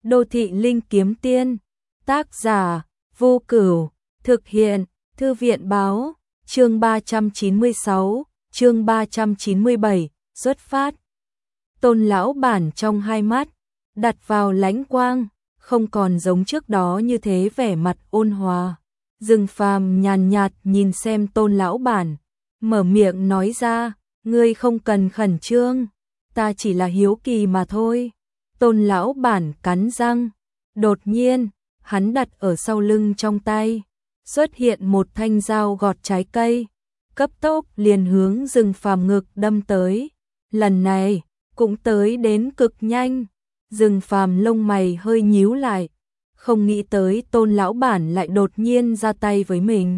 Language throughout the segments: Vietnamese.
Đô thị linh kiếm tiên. Tác giả Vô Cửu. Thực hiện Thư viện báo. Chương 396, chương 397, xuất phát. Tôn lão bản trong hai mắt đặt vào lãnh quang, không còn giống trước đó như thế vẻ mặt ôn hòa. Dương Phàm nhàn nhạt nhìn xem Tôn lão bản, mở miệng nói ra, ngươi không cần khẩn trương, ta chỉ là hiếu kỳ mà thôi. Tôn lão bản cắn răng, đột nhiên, hắn đặt ở sau lưng trong tay, xuất hiện một thanh dao gọt trái cây, cấp tốc liền hướng Dương Phàm ngực đâm tới. Lần này, cũng tới đến cực nhanh. Dương Phàm lông mày hơi nhíu lại, không nghĩ tới Tôn lão bản lại đột nhiên ra tay với mình.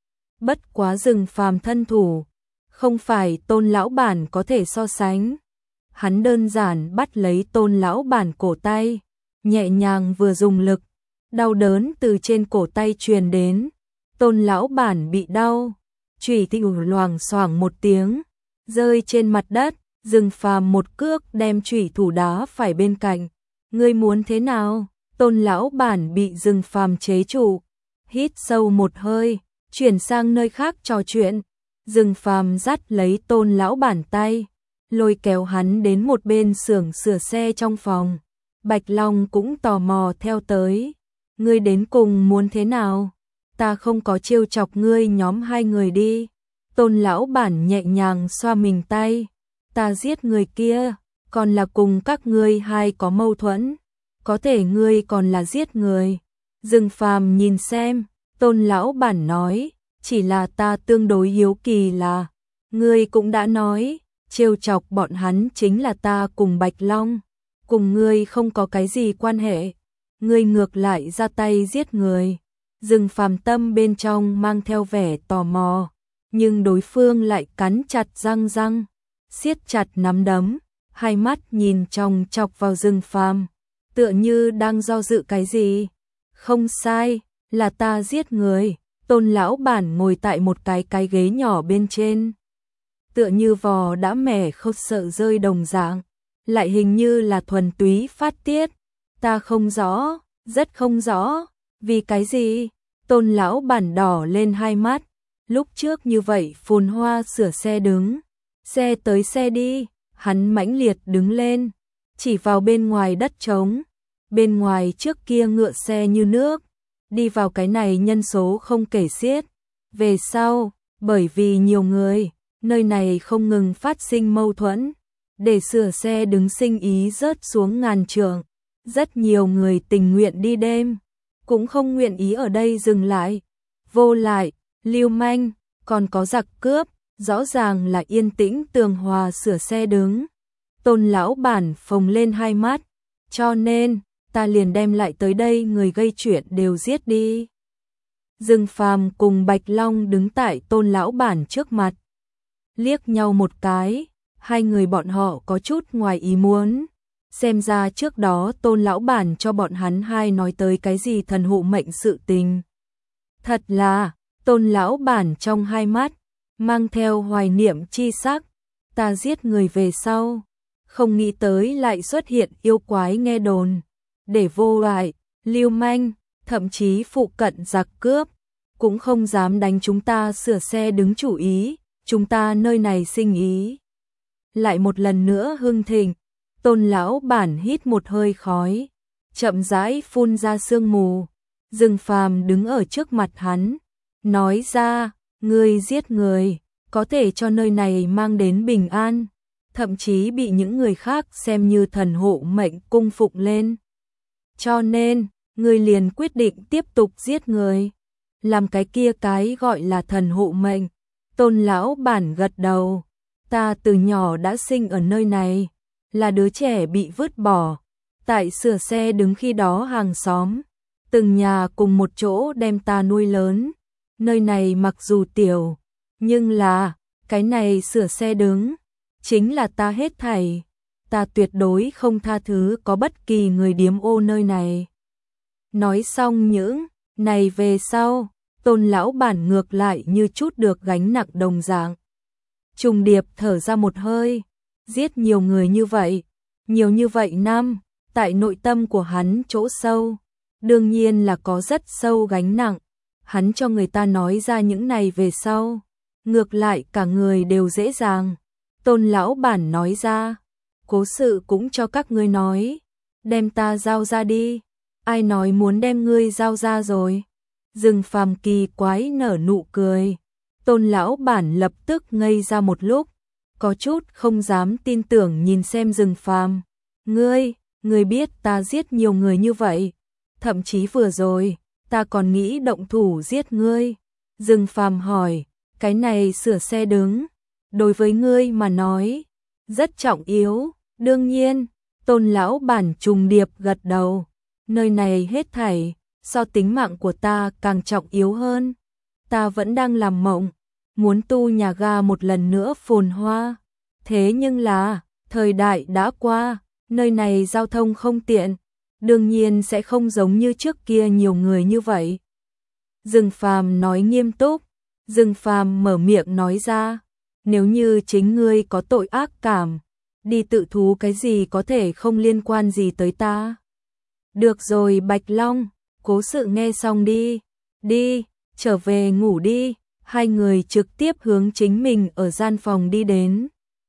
Bất quá Dương Phàm thân thủ, không phải Tôn lão bản có thể so sánh. Hắn đơn giản bắt lấy Tôn lão bản cổ tay, nhẹ nhàng vừa dùng lực, đau đớn từ trên cổ tay truyền đến. Tôn lão bản bị đau, chủy thủ loảng xoảng một tiếng, rơi trên mặt đất. Dương Phàm một cước đem chủy thủ đá phải bên cạnh. Ngươi muốn thế nào? Tôn lão bản bị Dương Phàm chế trụ, hít sâu một hơi, chuyển sang nơi khác trò chuyện. Dương Phàm dắt lấy Tôn lão bản tay, lôi kéo hắn đến một bên xưởng sửa xe trong phòng. Bạch Long cũng tò mò theo tới. Ngươi đến cùng muốn thế nào? Ta không có trêu chọc ngươi nhóm hai người đi. Tôn lão bản nhẹ nhàng xoa mình tay. Ta giết người kia, còn là cùng các ngươi hai có mâu thuẫn, có thể ngươi còn là giết người. Dương Phàm nhìn xem, Tôn lão bản nói, chỉ là ta tương đối hiếu kỳ là, ngươi cũng đã nói, trêu chọc bọn hắn chính là ta cùng Bạch Long, cùng ngươi không có cái gì quan hệ, ngươi ngược lại ra tay giết người. Dương Phàm tâm bên trong mang theo vẻ tò mò, nhưng đối phương lại cắn chặt răng, siết chặt nắm đấm, hai mắt nhìn chòng chọc vào Dương Phàm, tựa như đang do dự cái gì. Không sai, là ta giết người. Tôn lão bản ngồi tại một cái ghế nhỏ bên trên, tựa như vò đã mẻ không sợ rơi đồng dạng, lại hình như là thuần túy phát tiết. Ta không rõ, rất không rõ, vì cái gì? Tôn lão bản đỏ lên hai mắt, lúc trước như vậy phồn hoa sửa xe đứng. Xe tới xe đi, hắn mãnh liệt đứng lên, chỉ vào bên ngoài đất trống. Bên ngoài trước kia ngựa xe như nước, đi vào cái này nhân số không kể xiết. Về sau, bởi vì nhiều người, nơi này không ngừng phát sinh mâu thuẫn, để sửa xe đứng sinh ý rớt xuống ngàn trượng. Rất nhiều người tình nguyện đi đêm, cũng không nguyện ý ở đây dừng lại. Vô lại, lưu manh, còn có giặc cướp. Rõ ràng là yên tĩnh tường hòa sửa xe đứng. Tôn lão bản phồng lên hai mắt, cho nên ta liền đem lại tới đây người gây chuyện đều giết đi. Dương Phàm cùng Bạch Long đứng tại Tôn lão bản trước mặt, liếc nhau một cái, hai người bọn họ có chút ngoài ý muốn. Xem ra trước đó Tôn lão bản cho bọn hắn hai nói tới cái gì thần hộ mệnh sự tình. Thật là, Tôn lão bản trong hai mắt mang theo hoài niệm chi sắc. Ta giết người về sau, không nghĩ tới lại xuất hiện yêu quái nghe đồn, để vô lại, lưu manh, thậm chí phụ cận giặc cướp, cũng không dám đánh chúng ta sửa xe đứng chủ ý, chúng ta nơi này sinh ý. Lại một lần nữa hưng thịnh. Tôn lão bản hít một hơi khói, chậm rãi phun ra sương mù. Dương Phàm đứng ở trước mặt hắn, nói ra, ngươi giết người, có thể cho nơi này mang đến bình an, thậm chí bị những người khác xem như thần hộ mệnh cung phụng lên. Cho nên, ngươi liền quyết định tiếp tục giết người, làm cái kia cái gọi là thần hộ mệnh. Tôn lão bản gật đầu, ta từ nhỏ đã sinh ở nơi này, là đứa trẻ bị vứt bỏ, tại sửa xe đứng khi đó hàng xóm, từng nhà cùng một chỗ đem ta nuôi lớn. Nơi này mặc dù tiểu, nhưng là, cái này sửa xe đứng, chính là ta hết thảy. Ta tuyệt đối không tha thứ có bất kỳ người điếm ô nơi này. Nói xong những này về sau, Tôn lão bản ngược lại như chút được gánh nặng đồng dạng. Trùng điệp thở ra một hơi, giết nhiều người như vậy, nhiều như vậy năm, tại nội tâm của hắn chỗ sâu, đương nhiên là có rất sâu gánh nặng. Hắn cho người ta nói ra những này về sau, ngược lại cả người đều dễ dàng. Tôn lão bản nói ra, cố sự cũng cho các ngươi nói, đem ta giao ra đi. Ai nói muốn đem ngươi giao ra rồi? Dương Phàm kỳ quái nở nụ cười. Tôn lão bản lập tức ngây ra một lúc, có chút không dám tin tưởng nhìn xem Dương Phàm. Ngươi biết ta giết nhiều người như vậy, thậm chí vừa rồi, ta còn nghĩ động thủ giết ngươi. Dương Phàm hỏi, cái này sửa xe đứng, đối với ngươi mà nói, rất trọng yếu, đương nhiên. Tôn lão bản trùng điệp gật đầu, nơi này hết thảy, so tính mạng của ta càng trọng yếu hơn. Ta vẫn đang làm mộng, muốn tu nhà ga một lần nữa phồn hoa. Thế nhưng là, thời đại đã qua, nơi này giao thông không tiện, đương nhiên sẽ không giống như trước kia nhiều người như vậy. Dương Phàm nói nghiêm túc, Dương Phàm mở miệng nói ra, nếu như chính ngươi có tội ác cảm, đi tự thú cái gì có thể không liên quan gì tới ta. Được rồi Bạch Long, cố sự nghe xong đi, trở về ngủ đi. Hai người trực tiếp hướng chính mình ở gian phòng đi đến.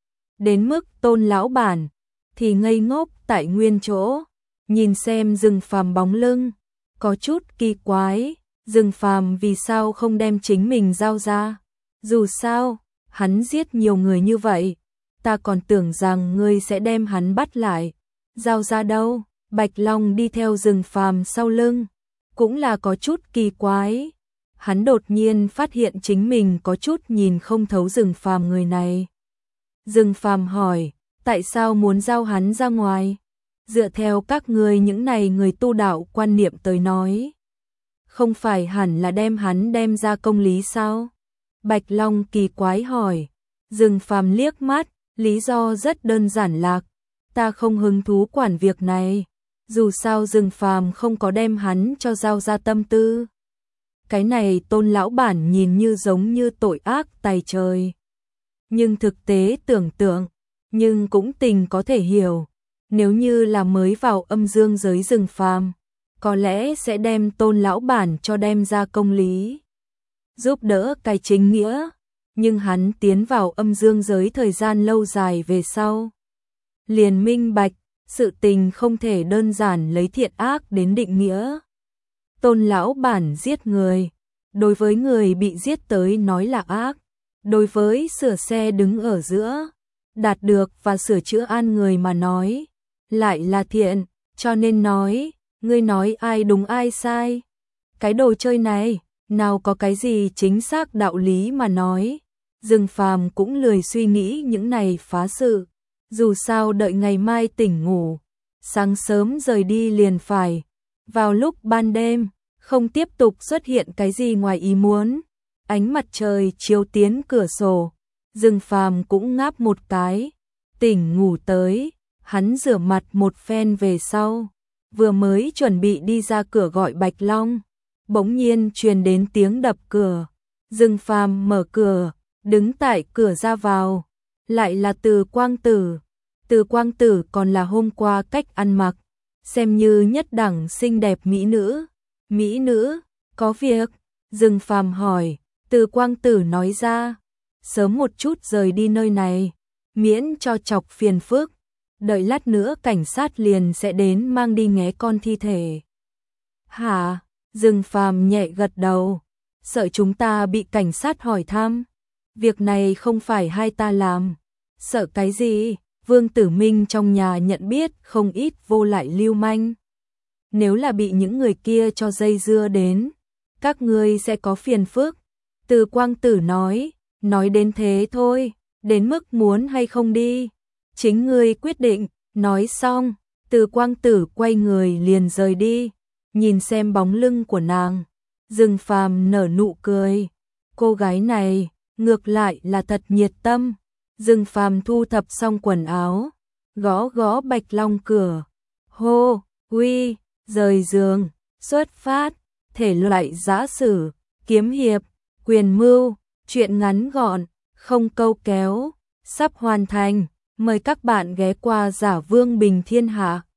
Đến mức Tôn lão bản thì ngây ngốc tại nguyên chỗ, nhìn xem Dương Phàm bóng lưng, có chút kỳ quái, Dương Phàm vì sao không đem chính mình giao ra? Dù sao, hắn giết nhiều người như vậy, ta còn tưởng rằng ngươi sẽ đem hắn bắt lại. Giao ra đâu? Bạch Long đi theo Dương Phàm sau lưng, cũng là có chút kỳ quái. Hắn đột nhiên phát hiện chính mình có chút nhìn không thấu Dương Phàm người này. Dương Phàm hỏi, tại sao muốn giao hắn ra ngoài? Dựa theo các ngươi những này người tu đạo quan niệm tới nói, không phải hẳn là đem hắn đem ra công lý sao? Bạch Long kỳ quái hỏi. Dương Phàm liếc mắt, lý do rất đơn giản lạc, ta không hứng thú quản việc này. Dù sao Dương Phàm không có đem hắn cho giao ra tâm tư. Cái này Tôn lão bản nhìn như giống như tội ác tày trời. Nhưng thực tế tưởng tượng, nhưng cũng tình có thể hiểu. Nếu như là mới vào âm dương giới Dương Phàm, có lẽ sẽ đem Tôn lão bản cho đem ra công lý, giúp đỡ cái chính nghĩa. Nhưng hắn tiến vào âm dương giới thời gian lâu dài về sau, liền minh bạch, sự tình không thể đơn giản lấy thiện ác đến định nghĩa. Tôn lão bản giết người, đối với người bị giết tới nói là ác, đối với sửa xe đứng ở giữa, đạt được và sửa chữa an người mà nói, lại là thiện. Cho nên nói, ngươi nói ai đúng ai sai. Cái đồ chơi này, nào có cái gì chính xác đạo lý mà nói. Dương Phàm cũng lười suy nghĩ những này phá sự. Dù sao đợi ngày mai tỉnh ngủ, sáng sớm rời đi liền phải. Vào lúc ban đêm, không tiếp tục xuất hiện cái gì ngoài ý muốn. Ánh mặt trời chiếu tiến cửa sổ, Dương Phàm cũng ngáp một cái, tỉnh ngủ tới. Hắn rửa mặt một phen về sau, vừa mới chuẩn bị đi ra cửa gọi Bạch Long, bỗng nhiên truyền đến tiếng đập cửa. Dương Phàm mở cửa, đứng tại cửa ra vào, lại là Từ Quang Tử. Từ Quang Tử còn là hôm qua cách ăn mặc, xem như nhất đẳng xinh đẹp mỹ nữ. Mỹ nữ, có việc? Dương Phàm hỏi. Từ Quang Tử nói ra, sớm một chút rời đi nơi này, miễn cho chọc phiền phức. Đợi lát nữa cảnh sát liền sẽ đến mang đi nghé con thi thể. Hả? Dương Phàm nhẹ gật đầu. Sợ chúng ta bị cảnh sát hỏi thăm. Việc này không phải hai ta làm. Sợ cái gì? Vương Tử Minh trong nhà nhận biết không ít vô lại lưu manh. Nếu là bị những người kia cho dây dưa đến, các ngươi sẽ có phiền phức. Từ Quang Tử nói đến thế thôi, đến mức muốn hay không đi, chính ngươi quyết định. Nói xong, Từ Quang Tử quay người liền rời đi. Nhìn xem bóng lưng của nàng, Dương Phàm nở nụ cười. Cô gái này, ngược lại là thật nhiệt tâm. Dương Phàm thu thập xong quần áo, gõ gõ Bạch Long cửa. Hô, uy, rời giường, xuất phát. Thể loại giã sử, kiếm hiệp, quyền mưu, truyện ngắn gọn, không câu kéo, sắp hoàn thành. Mời các bạn ghé qua Giả Vương Bình Thiên Hạ.